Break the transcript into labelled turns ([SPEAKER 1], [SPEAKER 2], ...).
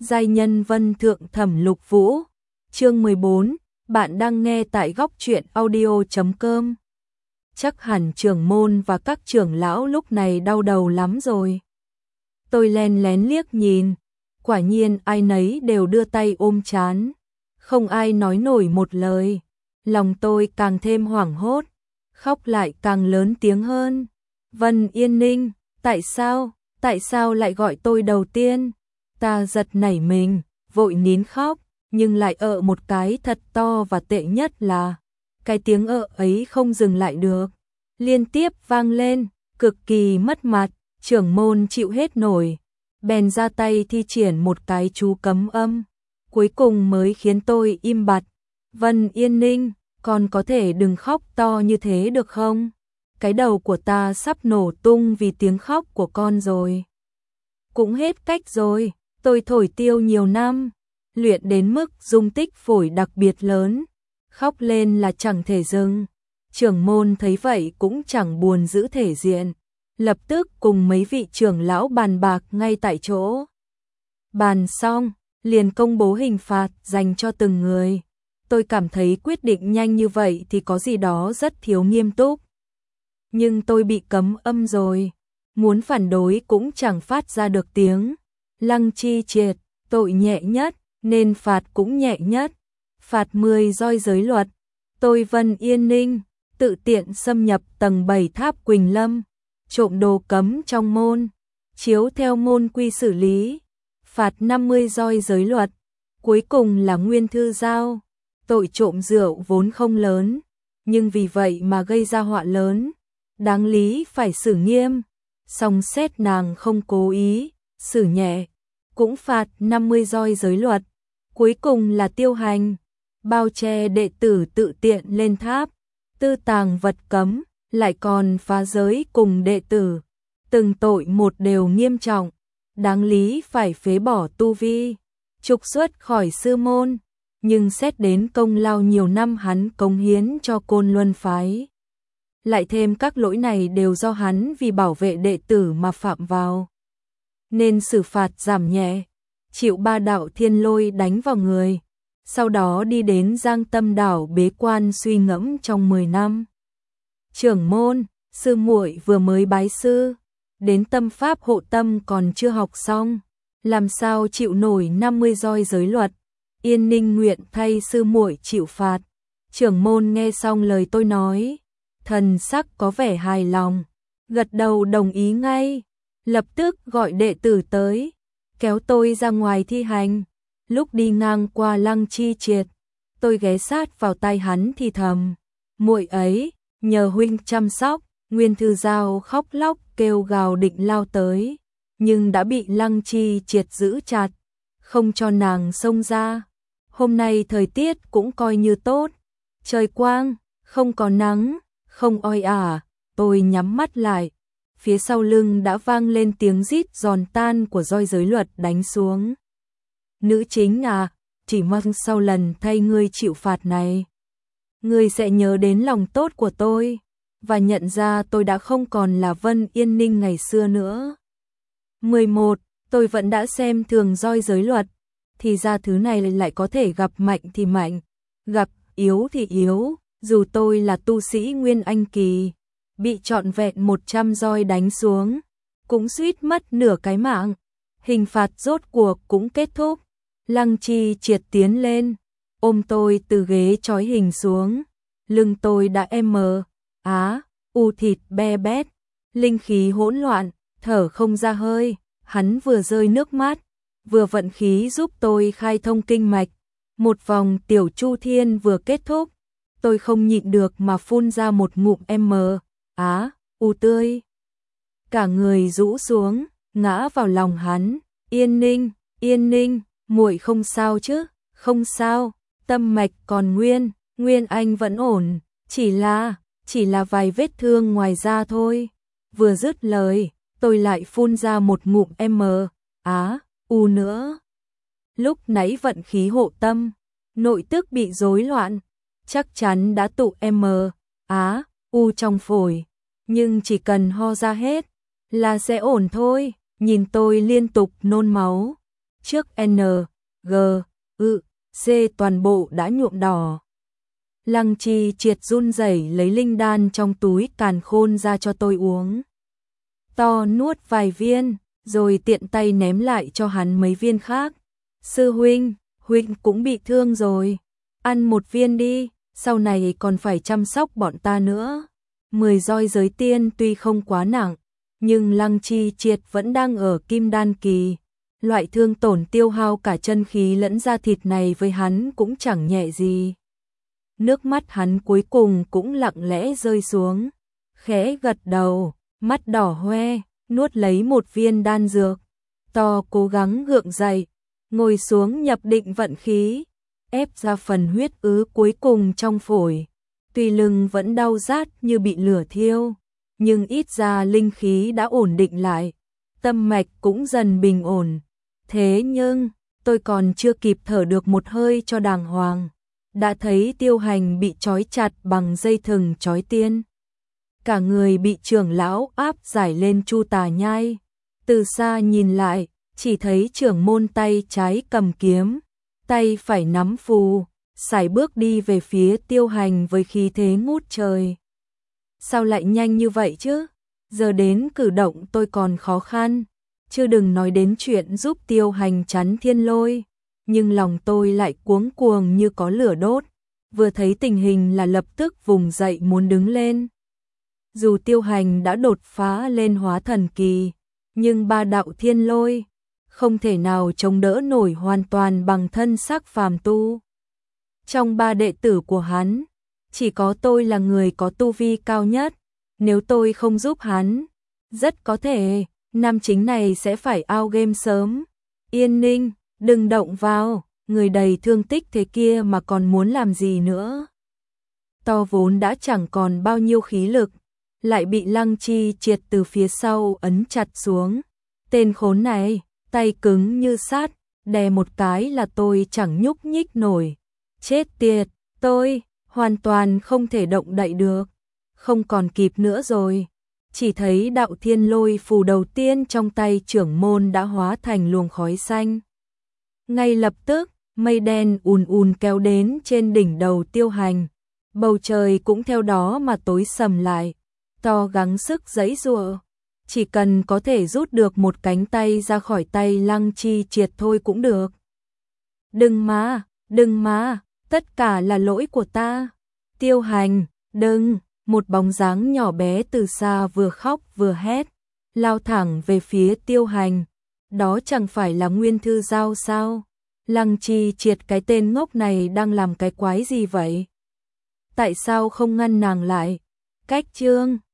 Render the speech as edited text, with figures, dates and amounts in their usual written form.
[SPEAKER 1] Giai nhân vân thượng thẩm Lục Vũ. Chương 14, bạn đang nghe tại góc truyện audio.com. Chắc hẳn trưởng môn và các trưởng lão lúc này đau đầu lắm rồi. Tôi len lén liếc nhìn, quả nhiên ai nấy đều đưa tay ôm trán, không ai nói nổi một lời. Lòng tôi càng thêm hoảng hốt, khóc lại càng lớn tiếng hơn. Vân Yên Ninh, tại sao lại gọi tôi đầu tiên? Ta giật nảy mình, vội nín khóc, nhưng lại một cái thật to, và tệ nhất là cái tiếng ấy không dừng lại được, liên tiếp vang lên, cực kỳ mất mặt. Trưởng môn chịu hết nổi, bèn ra tay thi triển một cái chú cấm âm, cuối cùng mới khiến tôi im bặt. Vân Yên Ninh, con có thể đừng khóc to như thế được không? Cái đầu của ta sắp nổ tung vì tiếng khóc của con rồi. Cũng hết cách rồi, tôi thổi tiêu nhiều năm, luyện đến mức dung tích phổi đặc biệt lớn, khóc lên là chẳng thể dừng. Trưởng môn thấy vậy cũng chẳng buồn giữ thể diện, lập tức cùng mấy vị trưởng lão bàn bạc ngay tại chỗ. Bàn xong, liền công bố hình phạt dành cho từng người. Tôi cảm thấy quyết định nhanh như vậy thì có gì đó rất thiếu nghiêm túc. Nhưng tôi bị cấm âm rồi, muốn phản đối cũng chẳng phát ra được tiếng. Lăng Chi Triệt, tội nhẹ nhất, nên phạt cũng nhẹ nhất. Phạt 10 roi giới luật. Tôi Vân Yên Ninh, tự tiện xâm nhập tầng 7 tháp Quỳnh Lâm, trộm đồ cấm trong môn, chiếu theo môn quy xử lý. Phạt 50 roi giới luật. Cuối cùng là Nguyên Thư Giao. Tội trộm rượu vốn không lớn, nhưng vì vậy mà gây ra họa lớn, đáng lý phải xử nghiêm. Song xét nàng không cố ý, xử nhẹ, cũng phạt 50 roi giới luật. Cuối cùng là Tiêu Hành, bao che đệ tử tự tiện lên tháp, tư tàng vật cấm, lại còn phá giới cùng đệ tử. Từng tội một đều nghiêm trọng, đáng lý phải phế bỏ tu vi, trục xuất khỏi sư môn. Nhưng xét đến công lao nhiều năm hắn cống hiến cho Côn Luân phái, lại thêm các lỗi này đều do hắn vì bảo vệ đệ tử mà phạm vào, nên xử phạt giảm nhẹ, chịu 3 đạo thiên lôi đánh vào người, sau đó đi đến Giang Tâm đảo bế quan suy ngẫm trong 10 năm. Trưởng môn, sư muội vừa mới bái sư, đến tâm pháp hộ tâm còn chưa học xong, làm sao chịu nổi 50 roi giới luật. Yên Ninh nguyện thay sư muội chịu phạt. Trưởng môn nghe xong lời tôi nói, thần sắc có vẻ hài lòng, gật đầu đồng ý ngay, lập tức gọi đệ tử tới, kéo tôi ra ngoài thi hành. Lúc đi ngang qua Lăng Chi Triệt, tôi ghé sát vào tai hắn thì thầm, muội ấy, nhờ huynh chăm sóc. Nguyên Thư Giao khóc lóc kêu gào định lao tới, nhưng đã bị Lăng Chi Triệt giữ chặt, không cho nàng xông ra. Hôm nay thời tiết cũng coi như tốt, trời quang, không có nắng, không oi ả. Tôi nhắm mắt lại, phía sau lưng đã vang lên tiếng rít giòn tan của roi giới luật đánh xuống. Nữ chính à, chỉ mong sau lần thay ngươi chịu phạt này, ngươi sẽ nhớ đến lòng tốt của tôi, và nhận ra tôi đã không còn là Vân Yên Ninh ngày xưa nữa. 11. Tôi vẫn đã xem thường roi giới luật, thì ra thứ này lại có thể gặp mạnh thì mạnh, gặp yếu thì yếu. Dù tôi là tu sĩ Nguyên Anh kỳ, bị trọn vẹn 100 roi đánh xuống, cũng suýt mất nửa cái mạng. Hình phạt rốt cuộc cũng kết thúc. Lăng Chi Triệt tiến lên, ôm tôi từ ghế trói hình xuống. Lưng tôi đã thịt be bét, linh khí hỗn loạn, thở không ra hơi. Hắn vừa rơi nước mắt, vừa vận khí giúp tôi khai thông kinh mạch. Một vòng tiểu chu thiên vừa kết thúc, tôi không nhịn được mà phun ra một ngụm tươi. Cả người rũ xuống, ngã vào lòng hắn. Yên Ninh, muội không sao chứ? Không sao, tâm mạch còn Nguyên Anh vẫn ổn, chỉ là vài vết thương ngoài da thôi. Vừa dứt lời, tôi lại phun ra một ngụm nữa. Lúc nãy vận khí hộ tâm, nội tức bị rối loạn, chắc chắn đã tụ trong phổi, nhưng chỉ cần ho ra hết là sẽ ổn thôi. Nhìn tôi liên tục nôn máu, trước N, G, Ư, C toàn bộ đã nhuộm đỏ. Lăng Chi Triệt run rẩy lấy linh đan trong túi càn khôn ra cho tôi uống. To nuốt vài viên, rồi tiện tay ném lại cho hắn mấy viên khác. Sư huynh, huynh cũng bị thương rồi. Ăn một viên đi, sau này còn phải chăm sóc bọn ta nữa. 10 roi giới tiên tuy không quá nặng, nhưng Lăng Chi Triệt vẫn đang ở kim đan kỳ. Loại thương tổn tiêu hao cả chân khí lẫn da thịt này với hắn cũng chẳng nhẹ gì. Nước mắt hắn cuối cùng cũng lặng lẽ rơi xuống. Khẽ gật đầu, mắt đỏ hoe, nuốt lấy một viên đan dược. To cố gắng gượng dậy, ngồi xuống nhập định vận khí, ép ra phần huyết ứ cuối cùng trong phổi. Tuy lưng vẫn đau rát như bị lửa thiêu, nhưng ít ra linh khí đã ổn định lại, tâm mạch cũng dần bình ổn. Thế nhưng, tôi còn chưa kịp thở được một hơi cho đàng hoàng, đã thấy Tiêu Hành bị trói chặt bằng dây thừng trói tiên. Cả người bị trưởng lão áp giải lên Chu Tà Nhai. Từ xa nhìn lại, chỉ thấy trưởng môn tay trái cầm kiếm, tay phải nắm phù, sải bước đi về phía Tiêu Hành với khí thế ngút trời. Sao lại nhanh như vậy chứ? Giờ đến cử động tôi còn khó khăn, chứ đừng nói đến chuyện giúp Tiêu Hành chắn thiên lôi. Nhưng lòng tôi lại cuống cuồng như có lửa đốt, vừa thấy tình hình là lập tức vùng dậy muốn đứng lên. Dù Tiêu Hành đã đột phá lên hóa thần kỳ, nhưng ba đạo thiên lôi không thể nào chống đỡ nổi hoàn toàn bằng thân xác phàm tu. Trong ba đệ tử của hắn, chỉ có tôi là người có tu vi cao nhất, nếu tôi không giúp hắn, rất có thể nam chính này sẽ phải out game sớm. Yên ninh, đừng động vào, người đầy thương tích thế kia mà còn muốn làm gì nữa. To vốn đã chẳng còn bao nhiêu khí lực, lại bị Lăng Chi Triệt từ phía sau ấn chặt xuống. Tên khốn này, tay cứng như sắt, đè một cái là tôi chẳng nhúc nhích nổi. Chết tiệt, tôi hoàn toàn không thể động đậy được. Không còn kịp nữa rồi. Chỉ thấy đạo thiên lôi phù đầu tiên trong tay trưởng môn đã hóa thành luồng khói xanh. Ngay lập tức, mây đen ùn ùn kéo đến trên đỉnh đầu Tiêu Hành. Bầu trời cũng theo đó mà tối sầm lại. To gắng sức giãy giụa, chỉ cần có thể rút được một cánh tay ra khỏi tay Lăng Chi Triệt thôi cũng được. Đừng mà, tất cả là lỗi của ta. Tiêu Hành, đừng, một bóng dáng nhỏ bé từ xa vừa khóc vừa hét, lao thẳng về phía Tiêu Hành. Đó chẳng phải là Nguyên Thư Giao sao? Lăng Chi Triệt cái tên ngốc này đang làm cái quái gì vậy? Tại sao không ngăn nàng lại? Cách chương